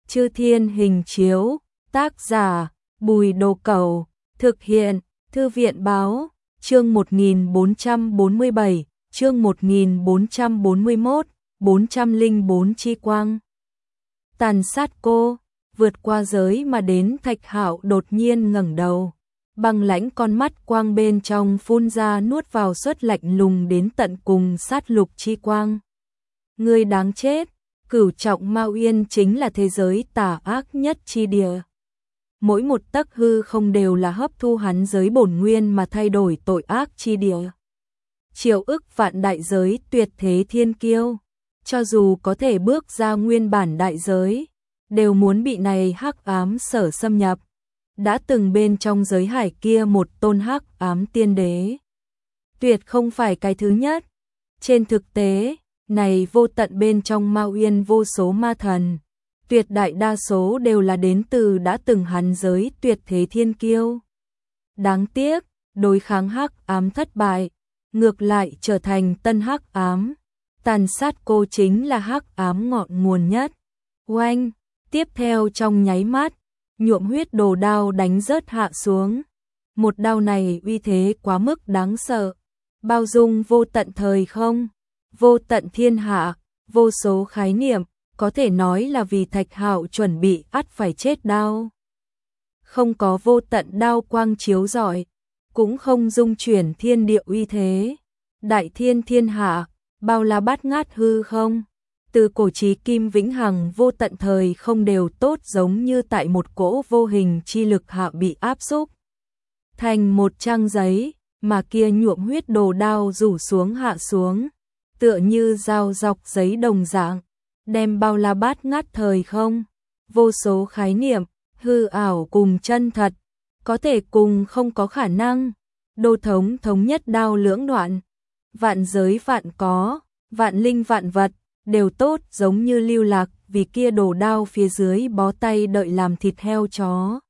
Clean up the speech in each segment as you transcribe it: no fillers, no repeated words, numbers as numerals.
Chư Thiên Hình Chiếu, tác giả Bùi Đồ Cẩu, thực hiện Thư viện Báo, chương 1447, chương 1441, 404 chi quang. Tàn sát cô, vượt qua giới mà đến. Thạch Hạo đột nhiên ngẩng đầu, băng lãnh con mắt quang bên trong phun ra nuốt vào suốt lạnh lùng đến tận cùng. Sát lục chi quang. Ngươi đáng chết, Cửu Trọng Ma Uyên chính là thế giới tà ác nhất chi địa. Mỗi một tấc hư không đều là hấp thu hắn giới bổn nguyên mà thay đổi tội ác chi địa. Triệu ức vạn đại giới tuyệt thế thiên kiêu, cho dù có thể bước ra nguyên bản đại giới, đều muốn bị này hắc ám sở xâm nhập. Đã từng bên trong giới hải kia một tôn hắc ám tiên đế, tuyệt không phải cái thứ nhất. Trên thực tế, này vô tận bên trong Ma Uyên vô số ma thần, tuyệt đại đa số đều là đến từ đã từng hắn giới tuyệt thế thiên kiêu. Đáng tiếc, đối kháng hắc ám thất bại, ngược lại trở thành tân hắc ám. Tàn sát cô chính là hắc ám ngọn nguồn nhất. Oanh, tiếp theo trong nháy mắt, nhuộm huyết đồ đao đánh rớt hạ xuống. Một đao này uy thế quá mức đáng sợ, bao dung vô tận thời không, vô tận thiên hạ, vô số khái niệm, có thể nói là vì Thạch Hạo chuẩn bị ắt phải chết đao. Không có vô tận đao quang chiếu rọi, cũng không dung chuyển thiên địa uy thế. Đại thiên thiên hạ, bao la bát ngát hư không, từ cổ chí kim vĩnh hằng vô tận thời không đều tốt giống như tại một cỗ vô hình chi lực hạ bị áp xúc thành một trang giấy, mà kia nhuộm huyết đồ đao rủ xuống hạ xuống, tựa như dao dọc giấy đồng dạng, đem bao la bát ngát thời không, vô số khái niệm, hư ảo cùng chân thật, có thể cùng không có khả năng, đô thống thống nhất đao lưỡng đoạn. Vạn giới vạn có, vạn linh vạn vật, đều tốt giống như lưu lạc vì kia đồ đao phía dưới bó tay đợi làm thịt heo chó.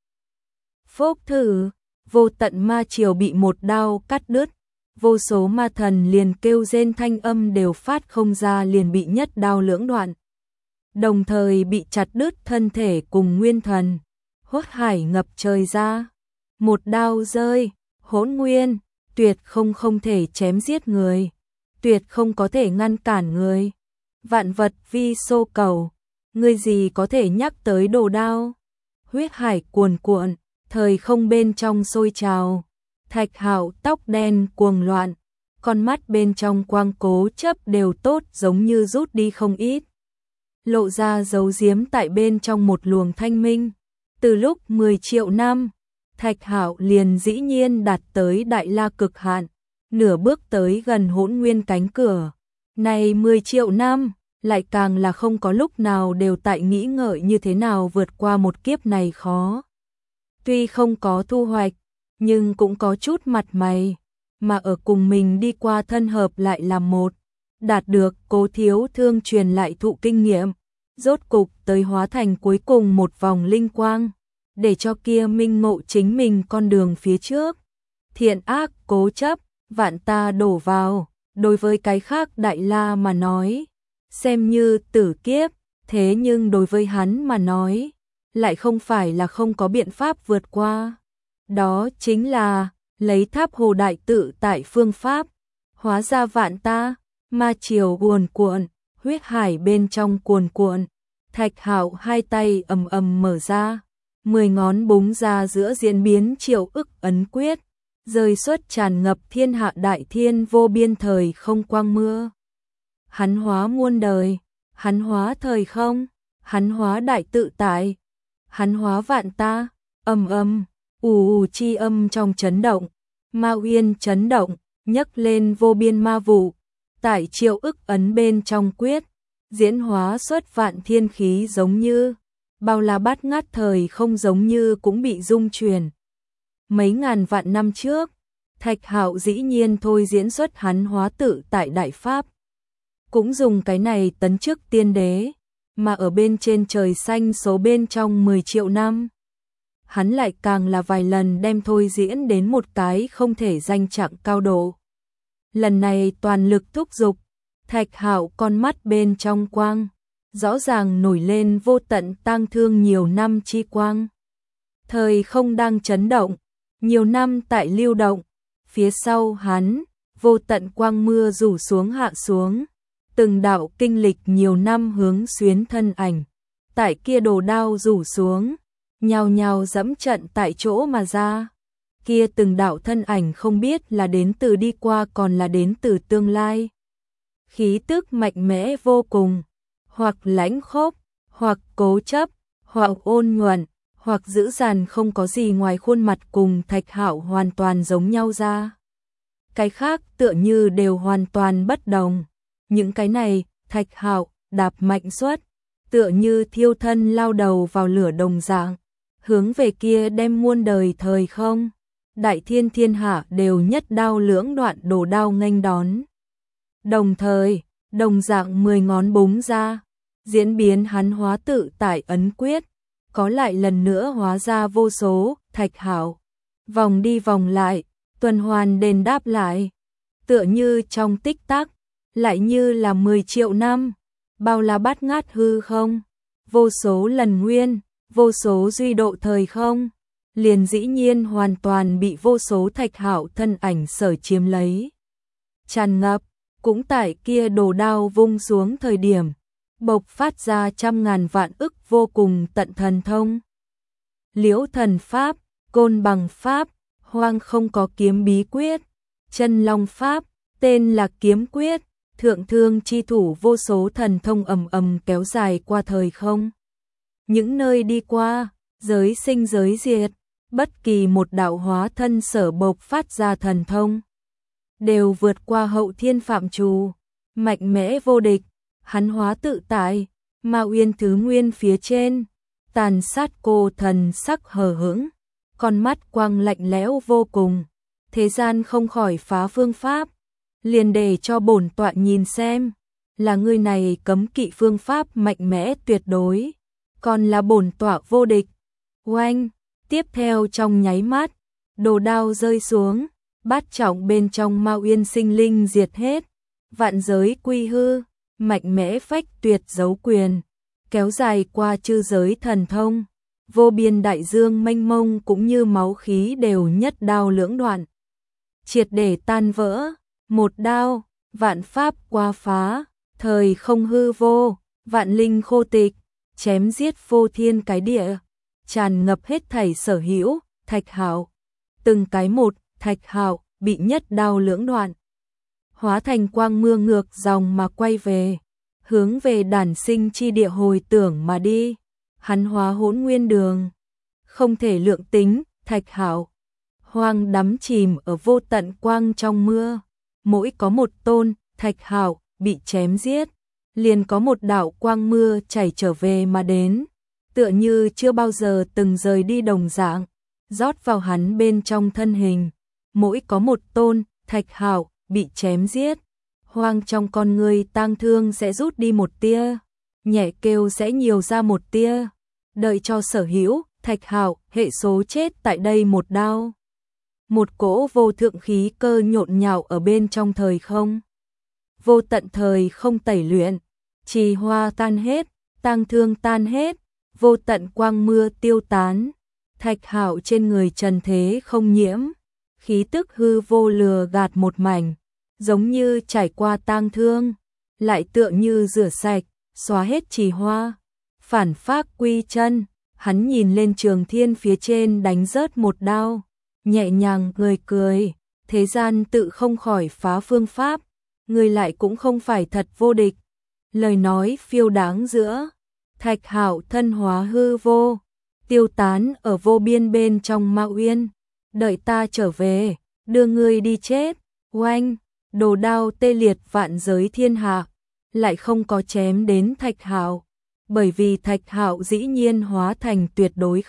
Phốc thử, vô tận ma triều bị một đao cắt đứt, vô số ma thần liền kêu rên thanh âm đều phát không ra, liền bị nhất đao lưỡng đoạn. Đồng thời bị chặt đứt thân thể cùng nguyên thần, hốt hải ngập trời ra. Một đao rơi, hỗn nguyên, tuyệt không thể chém giết người, tuyệt không có thể ngăn cản người. Vạn vật vi xô cầu, người gì có thể nhắc tới đồ đao. Huyết hải cuồn cuộn, thời không bên trong sôi trào. Thạch Hạo tóc đen cuồng loạn, con mắt bên trong quang cố chấp đều tốt giống như rút đi không ít, lộ ra dấu diếm tại bên trong một luồng thanh minh. Từ lúc 10 triệu năm, Thạch Hạo liền dĩ nhiên đạt tới đại la cực hạn, nửa bước tới gần hỗn nguyên cánh cửa. Này 10 triệu năm, lại càng là không có lúc nào đều tại nghĩ ngợi như thế nào vượt qua một kiếp này khó. Tuy không có thu hoạch, nhưng cũng có chút mặt mày, mà ở cùng mình đi qua thân hợp lại làm một, đạt được Cố Thiếu Thương truyền lại thụ kinh nghiệm, rốt cục tới hóa thành cuối cùng một vòng linh quang, để cho kia minh ngộ chính mình con đường phía trước. Thiện ác cố chấp, vạn ta đổ vào, đối với cái khác đại la mà nói, xem như tử kiếp, thế nhưng đối với hắn mà nói, lại không phải là không có biện pháp vượt qua. Đó chính là lấy Tháp Hồ Đại Tự tại phương pháp, hóa ra vạn ta, ma triều cuồn cuộn, huyết hải bên trong cuồn cuộn. Thạch Hạo hai tay ầm ầm mở ra, 10 ngón búng ra giữa diễn biến triệu ức ấn quyết, rơi xuất tràn ngập thiên hạ đại thiên vô biên thời không quang mưa. Hắn hóa muôn đời, hắn hóa thời không, hắn hóa đại tự tại, hắn hóa vạn ta. Ầm ầm, ù chi âm trong chấn động, Ma Uyên chấn động, nhấc lên vô biên ma vụ, tại triệu ức ấn bên trong quyết, diễn hóa xuất vạn thiên khí giống như, bao la bát ngát thời không giống như cũng bị rung chuyển. Mấy ngàn vạn năm trước, Thạch Hạo dĩ nhiên thôi diễn xuất hắn hóa tự tại đại pháp, cũng dùng cái này tấn chức tiên đế, mà ở bên trên trời xanh số bên trong 10 triệu năm. Hắn lại càng là vài lần đem thôi diễn đến một cái không thể danh trạng cao độ. Lần này toàn lực thúc giục, Thạch Hạo con mắt bên trong quang rõ ràng nổi lên vô tận tang thương nhiều năm chi quang. Thời không đang chấn động, nhiều năm tại lưu động, phía sau hắn, vô tận quang mưa rủ xuống hạ xuống, từng đạo kinh lịch nhiều năm hướng xuyến thân ảnh, tại kia đồ đao rủ xuống, nhào nhào dẫm trận tại chỗ mà ra. Kia từng đạo thân ảnh không biết là đến từ đi qua còn là đến từ tương lai. Khí tức mạnh mẽ vô cùng, hoặc lãnh khốc, hoặc cố chấp, hoặc ôn nhuận, hoặc dữ dằn, không có gì ngoài khuôn mặt cùng Thạch Hạo hoàn toàn giống nhau ra. Cái khác tựa như đều hoàn toàn bất đồng. Những cái này, Thạch Hạo đạp mạnh xuất, tựa như thiêu thân lao đầu vào lửa đồng dạng, hướng về kia đem muôn đời thời không, đại thiên thiên hạ đều nhất đao lưỡng đoạn đồ đao nghênh đón. Đồng thời, đồng dạng 10 ngón búng ra, diễn biến hắn hóa tự tại ấn quyết, có lại lần nữa hóa ra vô số Thạch Hạo, vòng đi vòng lại, tuần hoàn đền đáp lại, tựa như trong tích tắc, lại như là 10 triệu năm, bao la bát ngát hư không, vô số lần nguyên, vô số duy độ thời không, liền dĩ nhiên hoàn toàn bị vô số Thạch Hạo thân ảnh sở chiếm lấy. Tràn ngập, cũng tại kia đồ đao vung xuống thời điểm, bộc phát ra trăm ngàn vạn ức vô cùng tận thần thông. Liễu thần pháp, côn bằng pháp, hoang không có kiếm bí quyết, chân long pháp, tên là kiếm quyết, thượng thương chi thủ, vô số thần thông ầm ầm kéo dài qua thời không. Những nơi đi qua, giới sinh giới diệt, bất kỳ một đạo hóa thân sở bộc phát ra thần thông, đều vượt qua hậu thiên phạm trù, mạnh mẽ vô địch, hắn hóa tự tại, Ma Uyên thứ nguyên phía trên, tàn sát cô thần sắc hờ hững, con mắt quang lạnh lẽo vô cùng, thế gian không khỏi phá phương pháp, liền để cho bổn tọa nhìn xem, là người này cấm kỵ phương pháp mạnh mẽ tuyệt đối, còn là bổn tọa vô địch. Oanh, tiếp theo trong nháy mắt, đồ đao rơi xuống, bát trọng bên trong Ma Uyên sinh linh diệt hết, vạn giới quy hư, mạnh mẽ phách tuyệt dấu quyền, kéo dài qua chư giới thần thông, vô biên đại dương mênh mông cũng như máu khí đều nhất đao lưỡng đoạn, triệt để tan vỡ, một đao, vạn pháp qua phá, thời không hư vô, vạn linh khô tịch, chém giết vô thiên cái địa, tràn ngập hết thảy sở hữu, Thạch Hạo, từng cái một, Thạch Hạo bị nhất đao lưỡng đoạn, hóa thành quang mưa ngược dòng mà quay về, hướng về đản sinh chi địa hồi tưởng mà đi, hắn hóa hỗn nguyên đường, không thể lượng tính, Thạch Hạo, hoang đắm chìm ở vô tận quang trong mưa, mỗi có một tôn, Thạch Hạo bị chém giết, liền có một đạo quang mưa chảy trở về mà đến, tựa như chưa bao giờ từng rời đi đồng dạng, rót vào hắn bên trong thân hình, mỗi có một tôn, Thạch Hạo bị chém giết, hoang trong con người tang thương sẽ rút đi một tia, nhẹ kêu sẽ nhiều ra một tia, đợi cho sở hữu, Thạch Hạo hệ số chết tại đây một đao. Một cỗ vô thượng khí cơ nhộn nhạo ở bên trong thời không. Vô tận thời không tẩy luyện, trì hoa tan hết, tang thương tan hết, vô tận quang mưa tiêu tán, Thạch Hạo trên người trần thế không nhiễm, khí tức hư vô lừa gạt một mảnh, giống như trải qua tang thương, lại tựa như rửa sạch, xóa hết trì hoa, phản phác quy chân, hắn nhìn lên trường thiên phía trên đánh rớt một đao, nhẹ nhàng cười, thế gian tự không khỏi phá phương pháp, người lại cũng không phải thật vô địch. Lời nói phiêu đáng giữa, Thạch Hạo thân hóa hư vô, tiêu tán ở vô biên bên trong Ma Uyên, đợi ta trở về, đưa ngươi đi chết. Oanh, đồ đao tê liệt vạn giới thiên hạ, lại không có chém đến Thạch Hạo, bởi vì Thạch Hạo dĩ nhiên hóa thành tuyệt đối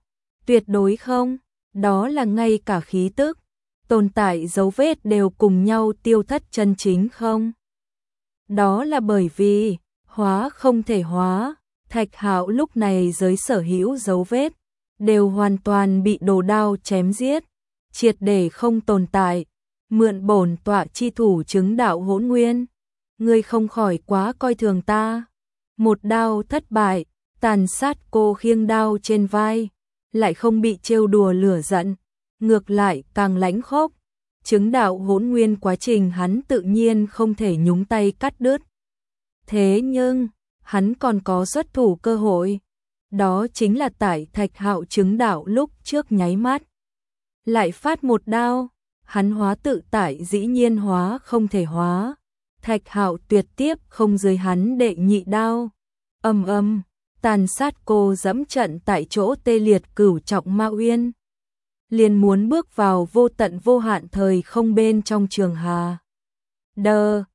không, đó là ngay cả khí tức, tồn tại dấu vết đều cùng nhau tiêu thất chân chính không. Đó là bởi vì hóa không thể hóa, Thạch Hạo lúc này giới sở hữu dấu vết đều hoàn toàn bị đồ đao chém giết, triệt để không tồn tại. Mượn bổn tọa chi thủ chứng đạo hỗn nguyên, ngươi không khỏi quá coi thường ta. Một đao thất bại, Tàn Sát Cô khiêng đao trên vai, lại không bị trêu đùa lửa giận, ngược lại càng lãnh khốc. Chứng đạo hỗn nguyên quá trình hắn tự nhiên không thể nhúng tay cắt đứt. Thế nhưng, hắn còn có xuất thủ cơ hội. Đó chính là tại Thạch Hạo chứng đạo lúc trước nháy mắt. Lại phát một đao, hắn hóa tự tại dĩ nhiên hóa không thể hóa. Thạch Hạo tuyệt tiếp không dưới hắn đệ nhị đao. Ầm ầm, Tàn Sát Cô dẫm trận tại chỗ tê liệt Cửu Trọng Ma Uyên. Liền muốn bước vào vô tận vô hạn thời không bên trong trường hà. D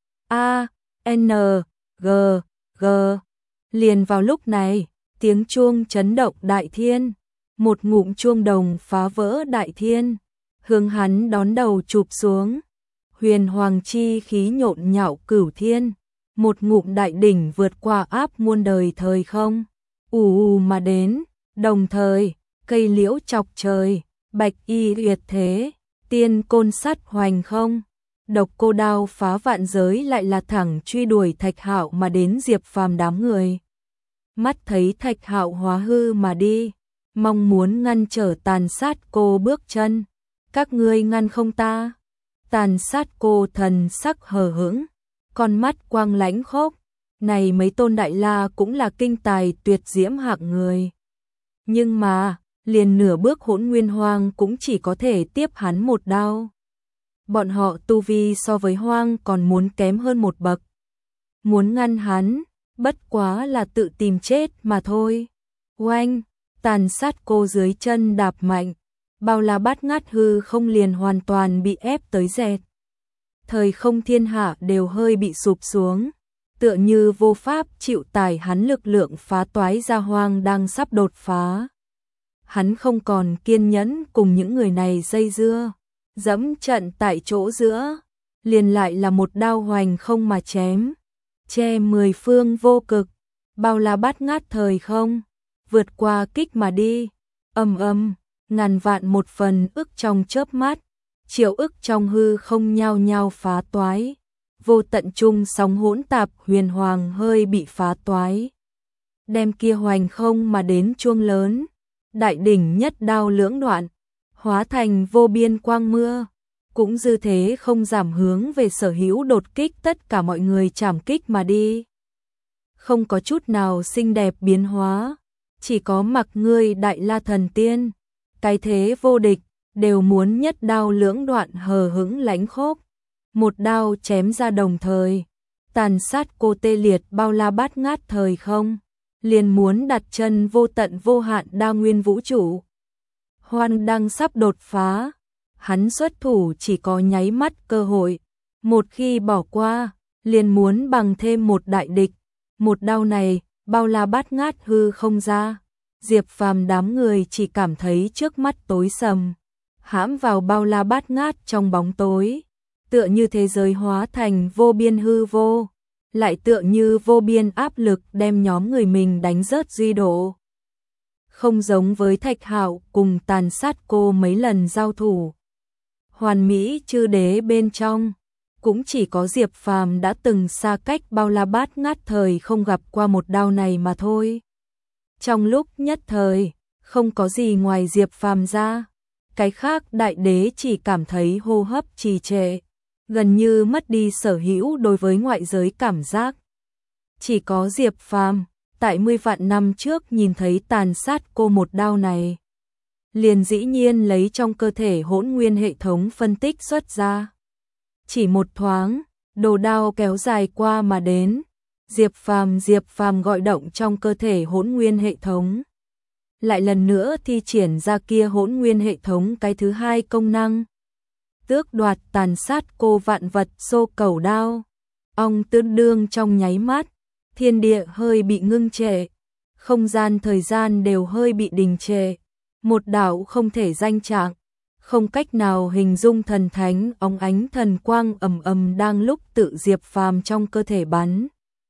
A N G G. Liền vào lúc này, tiếng chuông chấn động đại thiên, một ngụm chuông đồng phá vỡ đại thiên, hướng hắn đón đầu chụp xuống. Huyền hoàng chi khí nhộn nhạo cửu thiên, một ngụm đại đỉnh vượt qua áp muôn đời thời không, ù mà đến, đồng thời, cây liễu chọc trời, bạch y uyệt thế, tiên côn sắt hoành không. Độc cô đao phá vạn giới lại là thẳng truy đuổi Thạch Hạo mà đến Diệp Phàm đám người. Mắt thấy Thạch Hạo hóa hư mà đi, mong muốn ngăn trở Tàn Sát Cô bước chân. Các ngươi ngăn không ta? Tàn Sát Cô thần sắc hờ hững, con mắt quang lãnh khốc. Này mấy tôn đại la cũng là kinh tài tuyệt diễm hạng người. Nhưng mà, liền nửa bước hỗn nguyên hoang cũng chỉ có thể tiếp hắn một đao. Bọn họ tu vi so với hoang còn muốn kém hơn một bậc. Muốn ngăn hắn, bất quá là tự tìm chết mà thôi. Oanh, Tàn Sát Cô dưới chân đạp mạnh, bao la bát ngát hư không liền hoàn toàn bị ép tới dẹt. Thời không thiên hạ đều hơi bị sụp xuống, tựa như vô pháp chịu tải hắn lực lượng phá toái ra hoang đang sắp đột phá. Hắn không còn kiên nhẫn cùng những người này dây dưa, dẫm trận tại chỗ giữa, liền lại là một đao hoành không mà chém, che mười phương vô cực, bao la bát ngát thời không, vượt qua kích mà đi. Ầm ầm, ngàn vạn một phần ức trong chớp mắt, triệu ức trong hư không nhao nhao phá toái, vô tận trung sóng hỗn tạp huyền hoàng hơi bị phá toái. Đem kia hoành không mà đến chuông lớn, đại đỉnh nhất đao lưỡng đoạn, hóa thành vô biên quang mưa, cũng dư thế không giảm hướng về sở hữu đột kích tất cả mọi người chảm kích mà đi. Không có chút nào xinh đẹp biến hóa, chỉ có mặc ngươi đại la thần tiên, cái thế vô địch, đều muốn nhất đao lưỡng đoạn hờ hững lãnh khốc. Một đao chém ra đồng thời, Tàn Sát Cô tê liệt bao la bát ngát thời không, liền muốn đặt chân vô tận vô hạn đa nguyên vũ trụ. Hoan đang sắp đột phá, hắn xuất thủ chỉ có nháy mắt cơ hội, một khi bỏ qua, liền muốn bằng thêm một đại địch. Một đao này, bao la bát ngát hư không ra, Diệp Phàm đám người chỉ cảm thấy trước mắt tối sầm, hãm vào bao la bát ngát trong bóng tối, tựa như thế giới hóa thành vô biên hư vô, lại tựa như vô biên áp lực đem nhóm người mình đánh rớt duy độ. Không giống với Thạch Hạo cùng Tàn Sát Cô mấy lần giao thủ, hoàn mỹ chư đế bên trong, cũng chỉ có Diệp Phàm đã từng xa cách bao la bát ngát thời không gặp qua một đao này mà thôi. Trong lúc nhất thời, không có gì ngoài Diệp Phàm ra, cái khác đại đế chỉ cảm thấy hô hấp trì trệ, gần như mất đi sở hữu đối với ngoại giới cảm giác. Chỉ có Diệp Phàm, tại 10 vạn năm trước nhìn thấy Tàn Sát Cô một đao này, liền dĩ nhiên lấy trong cơ thể hỗn nguyên hệ thống phân tích xuất ra. Chỉ một thoáng, đồ đao kéo dài qua mà đến, Diệp Phàm gọi động trong cơ thể hỗn nguyên hệ thống. Lại lần nữa thi triển ra kia hỗn nguyên hệ thống cái thứ hai công năng. Tước đoạt Tàn Sát Cô vạn vật xô cầu đao. Ong tương đương trong nháy mắt, thiên địa hơi bị ngưng trệ, không gian thời gian đều hơi bị đình trệ. Một đạo không thể danh trạng, không cách nào hình dung thần thánh óng ánh thần quang ầm ầm đang lúc tự Diệp Phàm trong cơ thể bắn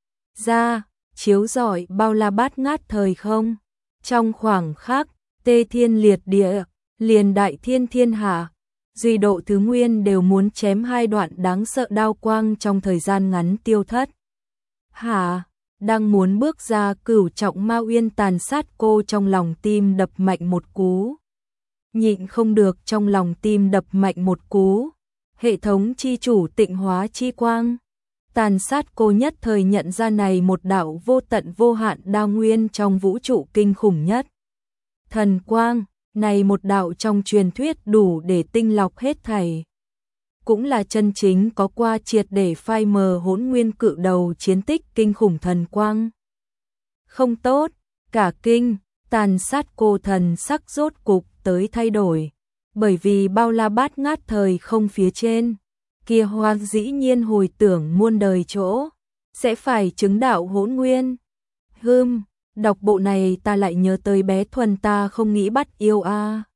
ra, chiếu rọi bao la bát ngát thời không. Trong khoảng khắc, tê thiên liệt địa, liền đại thiên thiên hạ, duy độ thứ nguyên đều muốn chém hai đoạn đáng sợ đao quang trong thời gian ngắn tiêu thất. Hả? đang muốn bước ra cửu trọng ma uyên tàn sát cô, trong lòng tim đập mạnh một cú. Nhịn không được, trong lòng tim đập mạnh một cú. Hệ thống chi chủ tịnh hóa chi quang. Tàn sát cô nhất thời nhận ra này một đạo vô tận vô hạn đao nguyên trong vũ trụ kinh khủng nhất. Thần quang, này một đạo trong truyền thuyết đủ để tinh lọc hết thảy. Cũng là chân chính có qua triệt để phai mờ hỗn nguyên cự đầu chiến tích kinh khủng thần quang. Không tốt, cả kinh, tàn sát cô thần sắc rốt cục tới thay đổi. Bởi vì bao la bát ngát thời không phía trên, kia hoa dĩ nhiên hồi tưởng muôn đời chỗ, sẽ phải chứng đạo hỗn nguyên. Đọc bộ này ta lại nhớ tới bé Thuần, ta không nghĩ bắt yêu a.